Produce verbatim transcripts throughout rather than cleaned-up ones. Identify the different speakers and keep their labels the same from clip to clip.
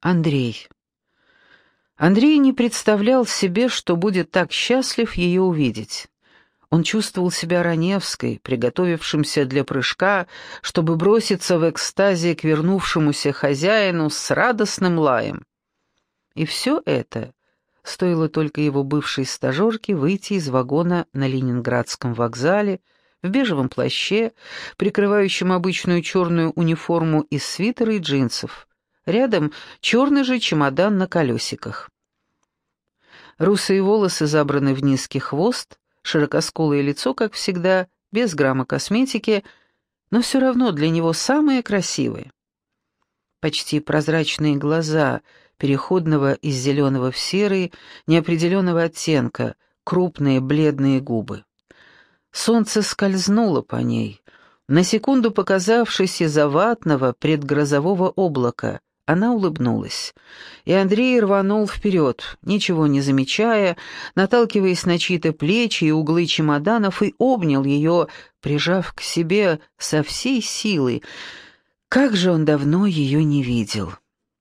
Speaker 1: Андрей. Андрей не представлял себе, что будет так счастлив ее увидеть. Он чувствовал себя Раневской, приготовившимся для прыжка, чтобы броситься в экстазе к вернувшемуся хозяину с радостным лаем. И все это стоило только его бывшей стажерке выйти из вагона на Ленинградском вокзале в бежевом плаще, прикрывающем обычную черную униформу из свитера и джинсов. Рядом черный же чемодан на колесиках. Русые волосы забраны в низкий хвост, широкоскулое лицо, как всегда, без грамма косметики, но все равно для него самые красивые. Почти прозрачные глаза, переходного из зеленого в серый, неопределенного оттенка, крупные бледные губы. Солнце скользнуло по ней, на секунду показавшись из-за ватного предгрозового облака. Она улыбнулась, и Андрей рванул вперед, ничего не замечая, наталкиваясь на чьи-то плечи и углы чемоданов, и обнял ее, прижав к себе со всей силы. Как же он давно ее не видел!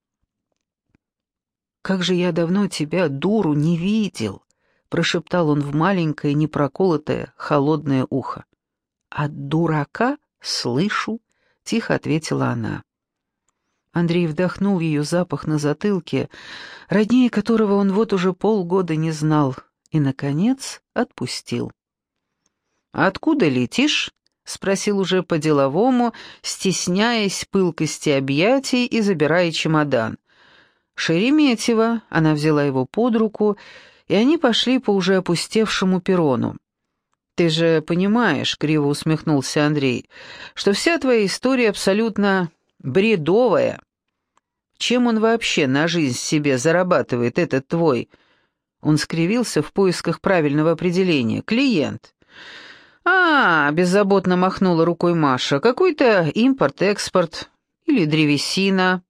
Speaker 1: «Как же я давно тебя, дуру, не видел!» — прошептал он в маленькое, непроколотое, холодное ухо. «От дурака слышу», — тихо ответила она. Андрей вдохнул ее запах на затылке, роднее которого он вот уже полгода не знал, и, наконец, отпустил. «Откуда летишь?» — спросил уже по-деловому, стесняясь пылкости объятий и забирая чемодан. «Шереметьево», — она взяла его под руку, и они пошли по уже опустевшему перрону. «Ты же понимаешь», — криво усмехнулся Андрей, — «что вся твоя история абсолютно бредовая. Чем он вообще на жизнь себе зарабатывает, этот твой?» Он скривился в поисках правильного определения. «Клиент». «А, — беззаботно махнула рукой Маша, — какой-то импорт-экспорт или древесина».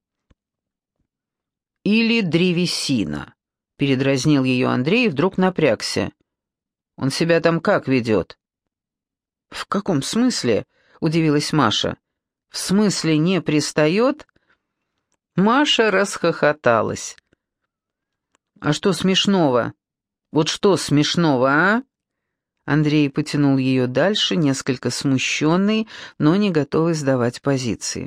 Speaker 1: «Или древесина», — передразнил ее Андрей и вдруг напрягся. «Он себя там как ведет?» «В каком смысле?» — удивилась Маша. «В смысле не пристает?» Маша расхохоталась. «А что смешного? Вот что смешного, а?» Андрей потянул ее дальше, несколько смущенный, но не готовый сдавать позиции.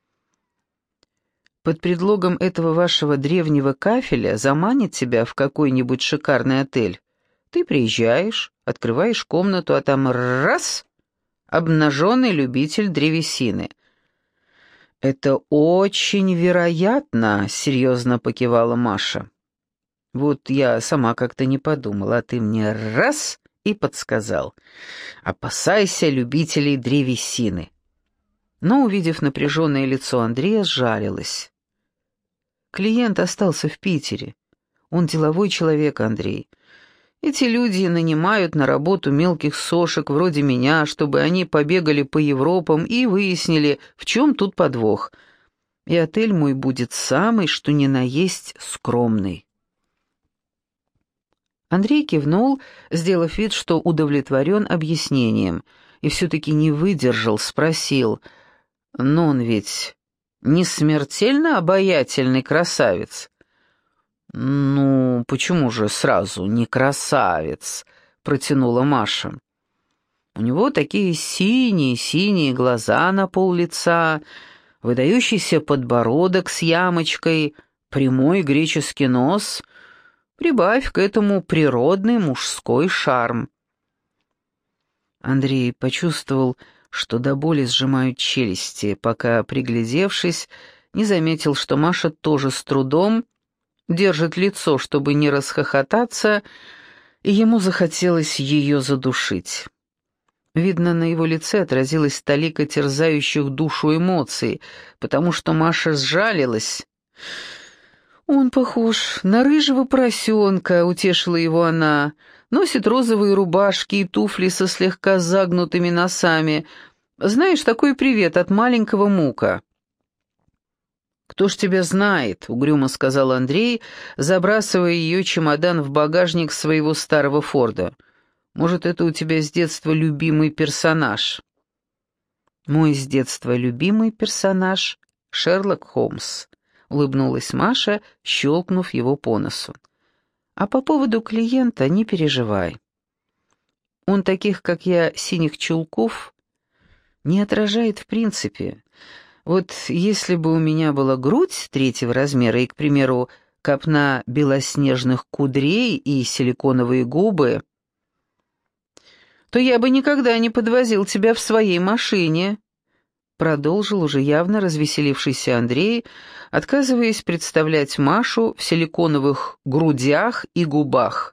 Speaker 1: «Под предлогом этого вашего древнего кафеля заманит тебя в какой-нибудь шикарный отель. Ты приезжаешь, открываешь комнату, а там раз — обнаженный любитель древесины». «Это очень вероятно», — серьезно покивала Маша. «Вот я сама как-то не подумала, а ты мне раз и подсказал. Опасайся любителей древесины». Но, увидев напряженное лицо Андрея, сжалилась. Клиент остался в Питере. Он деловой человек, Андрей. Эти люди нанимают на работу мелких сошек вроде меня, чтобы они побегали по Европам и выяснили, в чем тут подвох. И отель мой будет самый, что ни на есть, скромный. Андрей кивнул, сделав вид, что удовлетворен объяснением, и все-таки не выдержал, спросил: «Но он ведь не смертельно обаятельный красавец?» «Ну, почему же сразу не красавец?» — протянула Маша. «У него такие синие-синие глаза на пол лица, выдающийся подбородок с ямочкой, прямой греческий нос. Прибавь к этому природный мужской шарм». Андрей почувствовал, что до боли сжимают челюсти, пока, приглядевшись, не заметил, что Маша тоже с трудом держит лицо, чтобы не расхохотаться, и ему захотелось ее задушить. Видно, на его лице отразилась талика терзающих душу эмоций, потому что Маша сжалилась. «Он похож на рыжего поросенка», — утешила его она, — «носит розовые рубашки и туфли со слегка загнутыми носами. Знаешь, такой привет от маленького Мука». «Кто ж тебя знает?» — угрюмо сказал Андрей, забрасывая ее чемодан в багажник своего старого Форда. «Может, это у тебя с детства любимый персонаж?» «Мой с детства любимый персонаж — Шерлок Холмс», — улыбнулась Маша, щелкнув его по носу. «А по поводу клиента не переживай. Он таких, как я, синих чулков не отражает в принципе. Вот если бы у меня была грудь третьего размера и, к примеру, копна белоснежных кудрей и силиконовые губы, то я бы никогда не подвозил тебя в своей машине», продолжил уже явно развеселившийся Андрей, отказываясь представлять Машу в силиконовых грудях и губах.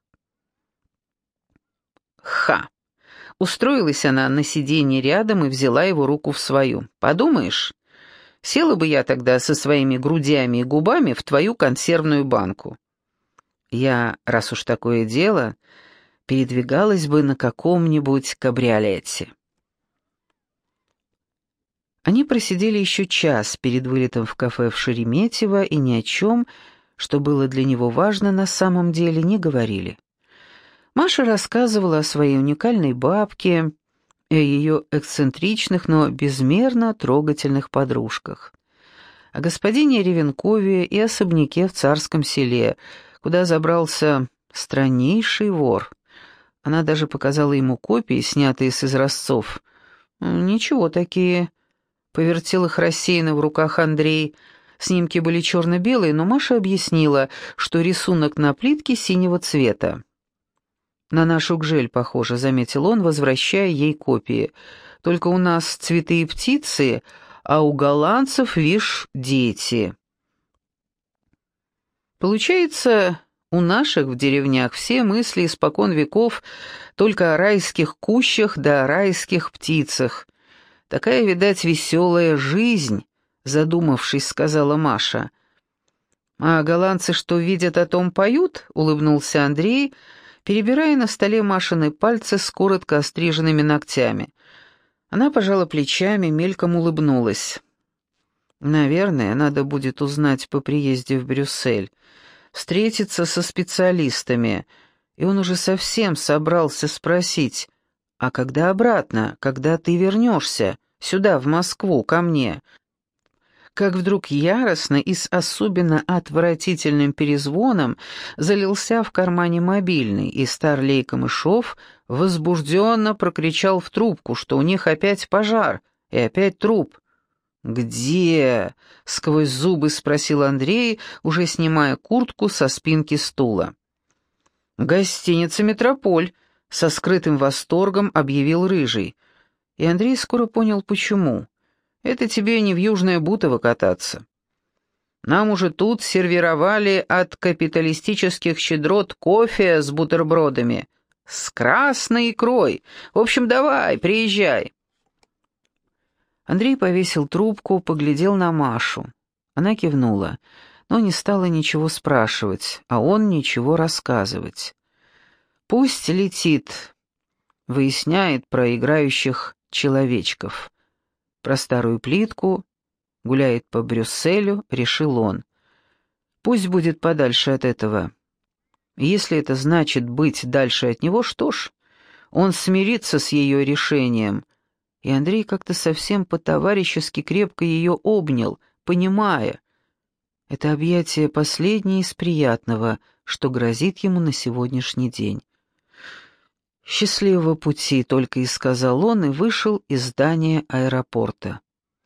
Speaker 1: Ха! Устроилась она на сиденье рядом и взяла его руку в свою. «Подумаешь, села бы я тогда со своими грудями и губами в твою консервную банку. Я, раз уж такое дело, передвигалась бы на каком-нибудь кабриолете». Они просидели еще час перед вылетом в кафе в Шереметьево и ни о чем, что было для него важно, на самом деле не говорили. Маша рассказывала о своей уникальной бабке и о ее эксцентричных, но безмерно трогательных подружках, о господине Ревенкове и особняке в Царском Селе, куда забрался страннейший вор. Она даже показала ему копии, снятые с изразцов. «Ничего такие», — повертел их рассеянно в руках Андрей. Снимки были черно-белые, но Маша объяснила, что рисунок на плитке синего цвета. «На нашу гжель похоже», — заметил он, возвращая ей копии. «Только у нас цветы и птицы, а у голландцев, вишь, дети». Получается, у наших в деревнях все мысли испокон веков только о райских кущах да о райских птицах. Такая, видать, веселая жизнь, задумавшись, сказала Маша. «А голландцы что видят, о том поют?» — улыбнулся Андрей, перебирая на столе Машины пальцы с коротко остриженными ногтями. Она пожала плечами, мельком улыбнулась. «Наверное, надо будет узнать по приезде в Брюссель, встретиться со специалистами». И он уже совсем собрался спросить: «А когда обратно, когда ты вернешься сюда, в Москву, ко мне?» Как вдруг яростно и с особенно отвратительным перезвоном залился в кармане мобильный, и старлей Камышов возбужденно прокричал в трубку, что у них опять пожар и опять труп. «Где?» — сквозь зубы спросил Андрей, уже снимая куртку со спинки стула. «Гостиница «Метрополь», — со скрытым восторгом объявил Рыжий. И Андрей скоро понял, почему. Это тебе не в Южное Бутово кататься. Нам уже тут сервировали от капиталистических щедрот кофе с бутербродами. С красной икрой. В общем, давай, приезжай». Андрей повесил трубку, поглядел на Машу. Она кивнула, но не стала ничего спрашивать, а он ничего рассказывать. Пусть летит, выясняет про играющих человечков. Про старую плитку, гуляет по Брюсселю, решил он. Пусть будет подальше от этого. Если это значит быть дальше от него, что ж, он смирится с ее решением. И Андрей как-то совсем по-товарищески крепко ее обнял, понимая, это объятие последнее из приятного, что грозит ему на сегодняшний день. «Счастливого пути», — только и сказал он, и вышел из здания аэропорта.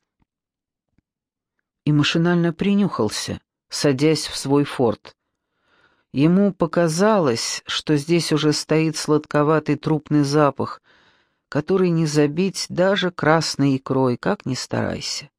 Speaker 1: И машинально принюхался, садясь в свой форт. Ему показалось, что здесь уже стоит сладковатый трупный запах, который не забить даже красной икрой, как ни старайся.